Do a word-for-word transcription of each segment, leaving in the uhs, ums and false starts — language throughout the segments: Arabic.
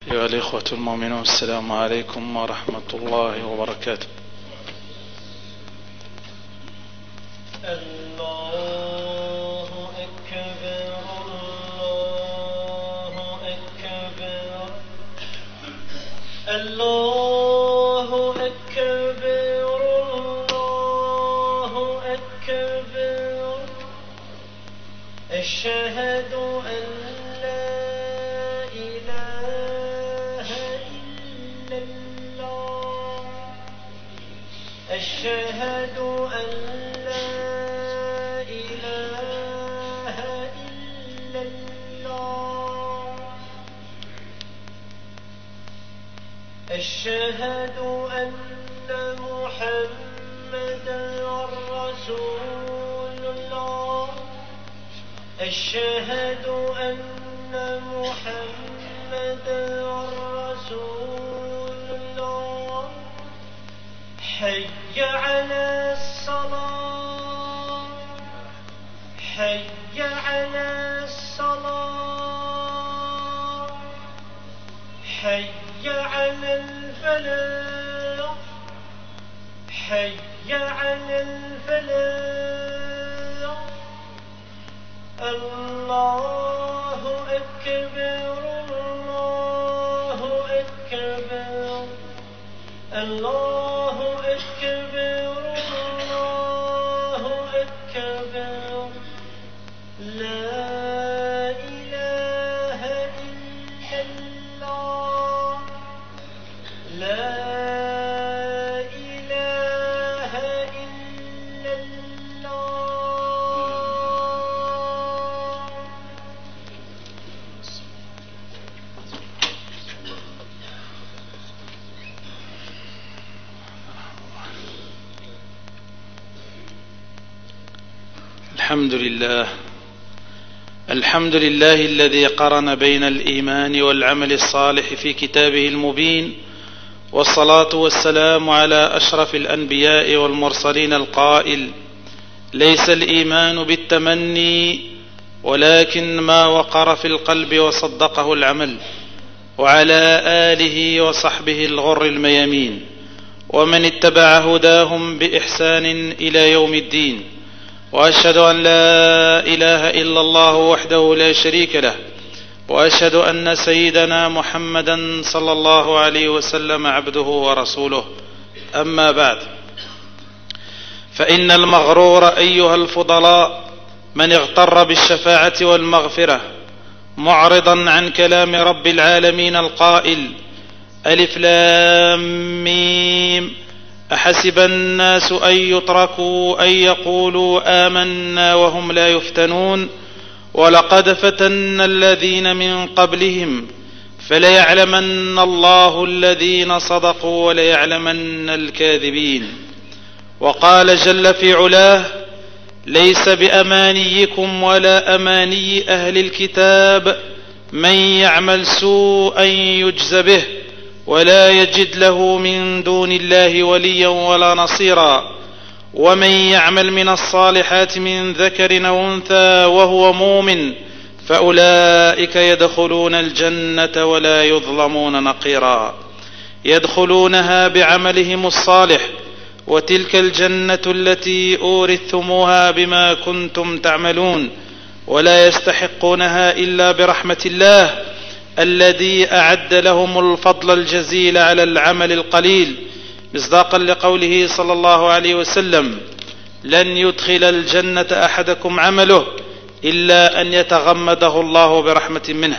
أيها الإخوة المؤمنون، السلام عليكم ورحمة الله وبركاته. الله أكبر الله أكبر الله أكبر الله أكبر أشهد أن لا إله إلا الله أشهد أن لا إله إلا الله أشهد أن محمدا رسول الله أشهد أن محمدا رسول الله حي على الصلاة حي على الصلاة حي على الفلاح حي على الفلاح الله أكبر الله أكبر الله أكبر الله أكبر لا إله إلا الله لا إله إلا الله. الحمد لله الحمد لله الذي قرن بين الإيمان والعمل الصالح في كتابه المبين، والصلاة والسلام على أشرف الأنبياء والمرسلين القائل: ليس الإيمان بالتمني ولكن ما وقر في القلب وصدقه العمل. وعلى آله وصحبه الغر الميامين ومن اتبع هداهم بإحسان إلى يوم الدين. وأشهد أن لا إله إلا الله وحده لا شريك له، وأشهد أن سيدنا محمدا صلى الله عليه وسلم عبده ورسوله. أما بعد، فإن المغرور أيها الفضلاء من اغتر بالشفاعة والمغفرة معرضا عن كلام رب العالمين القائل: ألف لام ميم أحسب الناس أن يتركوا أن يقولوا آمنا وهم لا يفتنون ولقد فتنا الذين من قبلهم فليعلمن الله الذين صدقوا وليعلمن الكاذبين. وقال جل في علاه: ليس بأمانيكم ولا أماني أهل الكتاب من يعمل سوءا يجز به ولا يجد له من دون الله وليا ولا نصيرا ومن يعمل من الصالحات من ذكر أو أنثى وهو مؤمن فأولئك يدخلون الجنة ولا يظلمون نقيرا. يدخلونها بعملهم الصالح، وتلك الجنة التي أورثتموها بما كنتم تعملون، ولا يستحقونها إلا برحمة الله الذي أعد لهم الفضل الجزيل على العمل القليل، مصداقا لقوله صلى الله عليه وسلم: لن يدخل الجنة أحدكم عمله إلا أن يتغمده الله برحمة منه.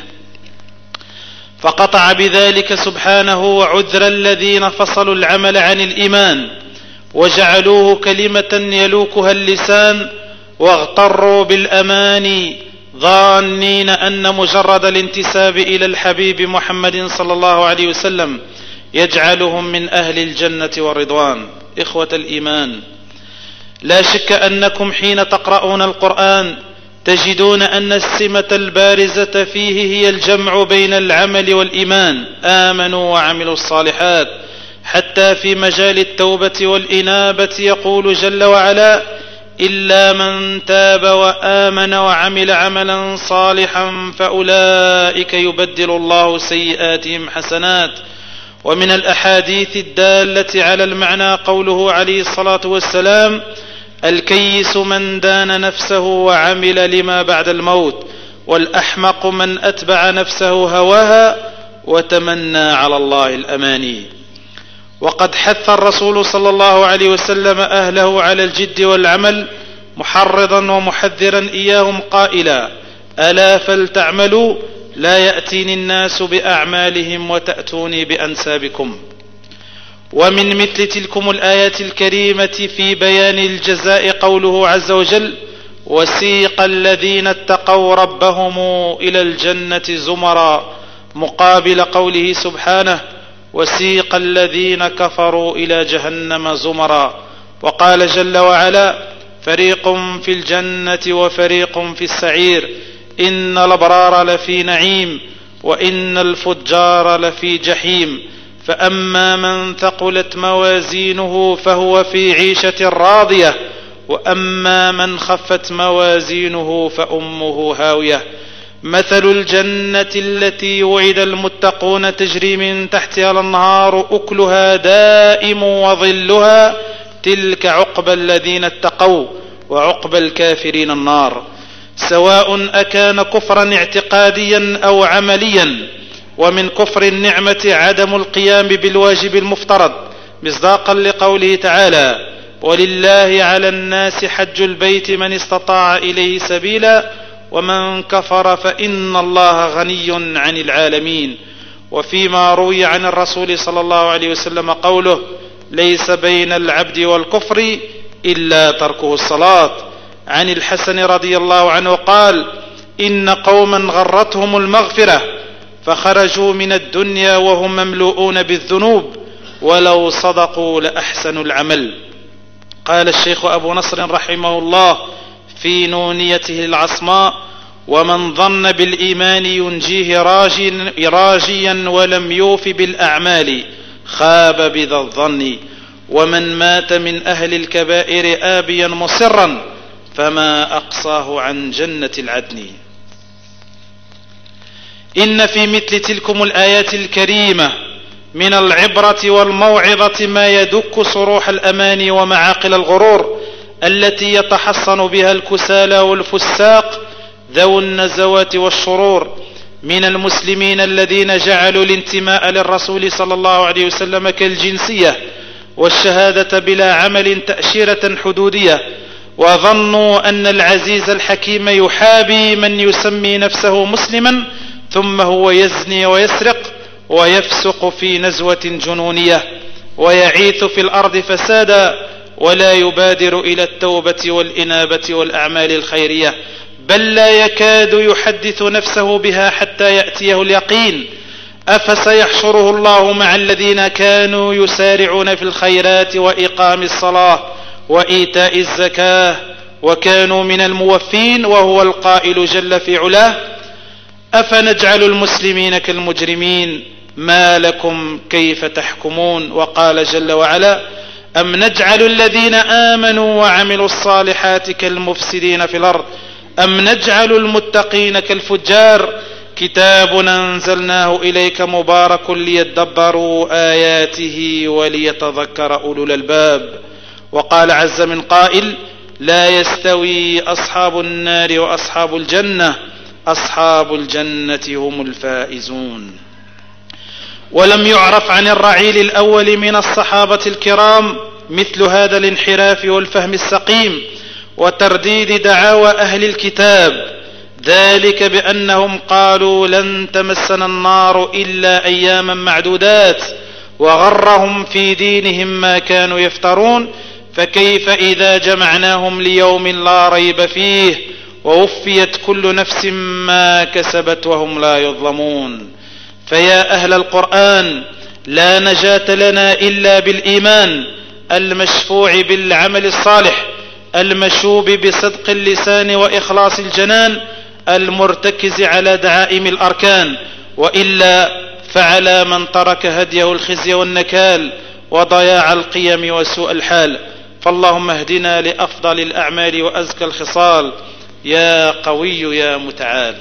فقطع بذلك سبحانه وعذر الذين فصلوا العمل عن الإيمان وجعلوه كلمة يلوكها اللسان، واغتروا بالأماني ظانين أن مجرد الانتساب إلى الحبيب محمد صلى الله عليه وسلم يجعلهم من أهل الجنة والرضوان. إخوة الإيمان، لا شك أنكم حين تقرؤون القرآن تجدون أن السمة البارزة فيه هي الجمع بين العمل والإيمان، آمنوا وعملوا الصالحات، حتى في مجال التوبة والإنابة يقول جل وعلا: إلا من تاب وآمن وعمل عملا صالحا فأولئك يبدل الله سيئاتهم حسنات. ومن الأحاديث الدالة على المعنى قوله عليه الصلاة والسلام: الكيس من دان نفسه وعمل لما بعد الموت، والأحمق من أتبع نفسه هواها وتمنى على الله الأماني. وقد حث الرسول صلى الله عليه وسلم أهله على الجد والعمل، محرضا ومحذرا إياهم قائلا: ألا فلتعملوا لا يأتيني الناس بأعمالهم وتأتوني بأنسابكم. ومن مثل تلكم الآيات الكريمة في بيان الجزاء قوله عز وجل: وسيق الذين اتقوا ربهم إلى الجنة زمرا، مقابل قوله سبحانه: وسيق الذين كفروا إلى جهنم زمرا. وقال جل وعلا: فريق في الجنة وفريق في السعير، إن الأبرار لفي نعيم وإن الفجار لفي جحيم، فأما من ثقلت موازينه فهو في عيشة راضية، وأما من خفت موازينه فأمه هاوية. مثل الجنة التي وعد المتقون تجري من تحتها الأنهار أكلها دائم وظلها، تلك عقبى الذين اتقوا، وعقبى الكافرين النار. سواء أكان كفرا اعتقاديا أو عمليا. ومن كفر النعمة عدم القيام بالواجب المفترض، مصداقا لقوله تعالى: ولله على الناس حج البيت من استطاع إليه سبيلا ومن كفر فإن الله غني عن العالمين. وفيما روي عن الرسول صلى الله عليه وسلم قوله: ليس بين العبد والكفر إلا تركه الصلاة. عن الحسن رضي الله عنه قال: إن قوما غرتهم المغفرة فخرجوا من الدنيا وهم مملوءون بالذنوب، ولو صدقوا لأحسنوا العمل. قال الشيخ أبو نصر رحمه الله في نونيته العصماء: ومن ظن بالإيمان ينجيه راجيا ولم يوف بالأعمال خاب بذا الظن، ومن مات من أهل الكبائر آبيا مصرا فما أقصاه عن جنة العدن. إن في مثل تلكم الآيات الكريمة من العبرة والموعظة ما يدك صروح الأماني ومعاقل الغرور التي يتحصن بها الكسالى والفساق ذو النزوات والشرور من المسلمين الذين جعلوا الانتماء للرسول صلى الله عليه وسلم كالجنسية، والشهادة بلا عمل تأشيرة حدودية، وظنوا أن العزيز الحكيم يحابي من يسمي نفسه مسلما ثم هو يزني ويسرق ويفسق في نزوة جنونية ويعيث في الأرض فسادا، ولا يبادر إلى التوبة والإنابة والأعمال الخيرية، بل لا يكاد يحدث نفسه بها حتى يأتيه اليقين. أفسيحشره الله مع الذين كانوا يسارعون في الخيرات وإقام الصلاة وإيتاء الزكاة وكانوا من الموفين، وهو القائل جل في علاه: أفنجعل المسلمين كالمجرمين ما لكم كيف تحكمون. وقال جل وعلا: أم نجعل الذين آمنوا وعملوا الصالحات كالمفسدين في الأرض أم نجعل المتقين كالفجار. كتاب أنزلناه إليك مبارك ليدبروا آياته وليتذكر أولو الألباب. وقال عز من قائل: لا يستوي أصحاب النار وأصحاب الجنة، أصحاب الجنة هم الفائزون. ولم يعرف عن الرعيل الأول من الصحابة الكرام مثل هذا الانحراف والفهم السقيم وترديد دعاوى أهل الكتاب، ذلك بأنهم قالوا لن تمسنا النار إلا أياما معدودات، وغرهم في دينهم ما كانوا يفترون، فكيف إذا جمعناهم ليوم لا ريب فيه ووفيت كل نفس ما كسبت وهم لا يظلمون. فيا أهل القرآن، لا نجاة لنا إلا بالإيمان المشفوع بالعمل الصالح المشوب بصدق اللسان وإخلاص الجنان المرتكز على دعائم الأركان، وإلا فعلى من ترك هديه الخزي والنكال وضياع القيم وسوء الحال. فاللهم اهدنا لأفضل الأعمال وأزكى الخصال يا قوي يا متعال.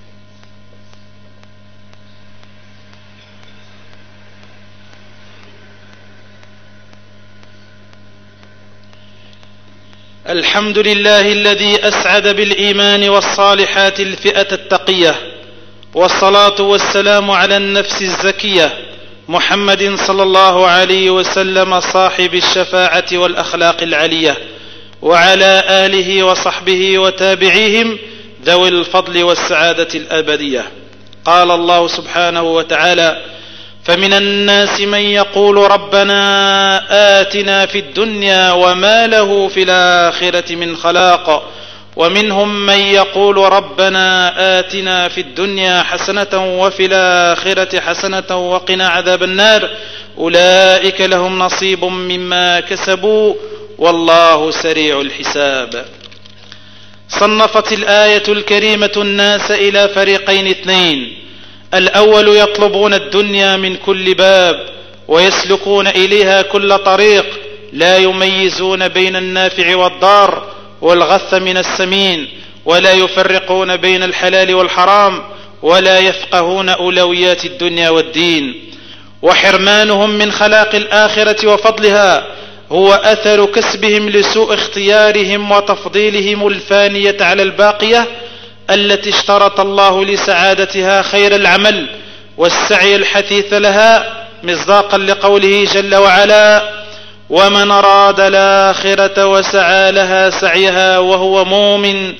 الحمد لله الذي أسعد بالإيمان والصالحات الفئة التقية، والصلاة والسلام على النفس الزكية محمد صلى الله عليه وسلم صاحب الشفاعة والأخلاق العلية، وعلى آله وصحبه وتابعيهم ذوي الفضل والسعادة الأبدية. قال الله سبحانه وتعالى: فمن الناس من يقول ربنا آتنا في الدنيا وما له في الآخرة من خلاق، ومنهم من يقول ربنا آتنا في الدنيا حسنة وفي الآخرة حسنة وقنا عذاب النار، أولئك لهم نصيب مما كسبوا والله سريع الحساب. صنفت الآية الكريمة الناس إلى فريقين اثنين: الأول يطلبون الدنيا من كل باب ويسلكون إليها كل طريق، لا يميزون بين النافع والضار والغث من السمين، ولا يفرقون بين الحلال والحرام، ولا يفقهون أولويات الدنيا والدين. وحرمانهم من خلاق الآخرة وفضلها هو أثر كسبهم لسوء اختيارهم وتفضيلهم الفانية على الباقية التي اشترط الله لسعادتها خير العمل والسعي الحثيث لها، مصداقا لقوله جل وعلا: ومن أراد الآخرة وسعى لها سعيها وهو مؤمن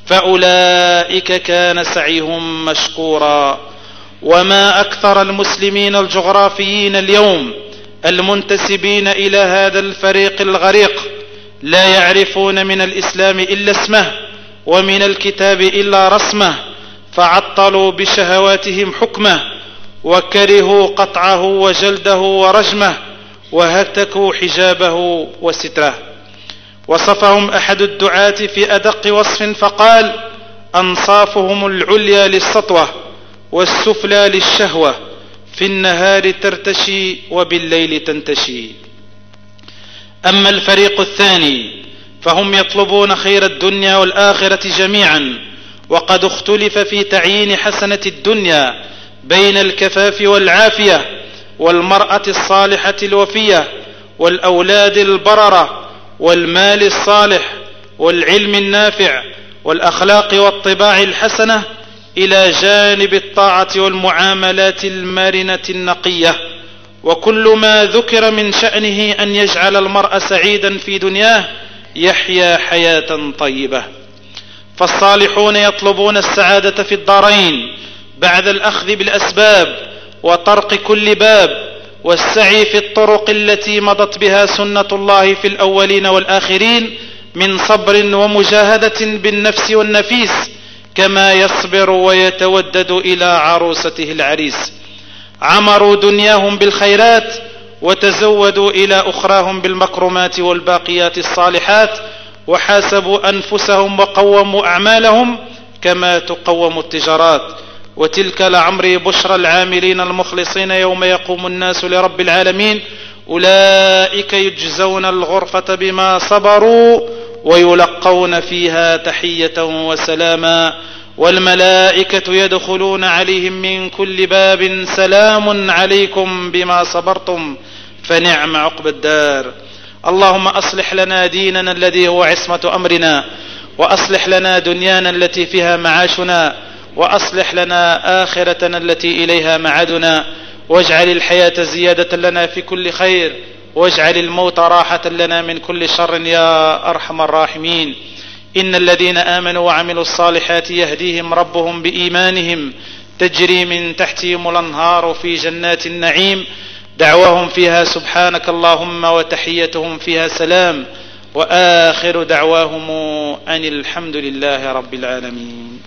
فأولئك كان سعيهم مشكورا. وما أكثر المسلمين الجغرافيين اليوم المنتسبين إلى هذا الفريق الغريق لا يعرفون من الإسلام إلا اسمه ومن الكتاب إلا رسمه، فعطلوا بشهواتهم حكمه، وكرهوا قطعه وجلده ورجمه، وهتكوا حجابه وستره. وصفهم أحد الدعاة في أدق وصف فقال: أنصافهم العليا للسطوة والسفلى للشهوة، في النهار ترتشي وبالليل تنتشي. أما الفريق الثاني فهم يطلبون خير الدنيا والآخرة جميعا، وقد اختلف في تعيين حسنة الدنيا بين الكفاف والعافية والمرأة الصالحة الوفية والأولاد البررة والمال الصالح والعلم النافع والأخلاق والطباع الحسنة، إلى جانب الطاعة والمعاملات المرنة النقية. وكل ما ذكر من شأنه أن يجعل المرء سعيدا في دنياه يحيا حياة طيبة. فالصالحون يطلبون السعادة في الدارين بعد الأخذ بالأسباب وطرق كل باب والسعي في الطرق التي مضت بها سنة الله في الأولين والآخرين من صبر ومجاهدة بالنفس والنفيس، كما يصبر ويتودد إلى عروسته العريس. عمروا دنياهم بالخيرات وتزودوا إلى أخراهم بالمكرمات والباقيات الصالحات، وحاسبوا أنفسهم وقوموا أعمالهم كما تقوم التجارات. وتلك لعمري بشرى العاملين المخلصين يوم يقوم الناس لرب العالمين، أولئك يجزون الغرفة بما صبروا ويلقون فيها تحية وسلاما، والملائكة يدخلون عليهم من كل باب سلام عليكم بما صبرتم فنعم عقبى الدار. اللهم أصلح لنا ديننا الذي هو عصمة أمرنا، وأصلح لنا دنيانا التي فيها معاشنا، وأصلح لنا آخرتنا التي إليها معادنا، واجعل الحياة زيادة لنا في كل خير، واجعل الموت راحة لنا من كل شر يا أرحم الراحمين. إن الذين آمنوا وعملوا الصالحات يهديهم ربهم بإيمانهم، تجري من تحتهم الأنهار في جنات النعيم، دعواهم فيها سبحانك اللهم وتحيتهم فيها سلام، وآخر دعواهم أن الحمد لله رب العالمين.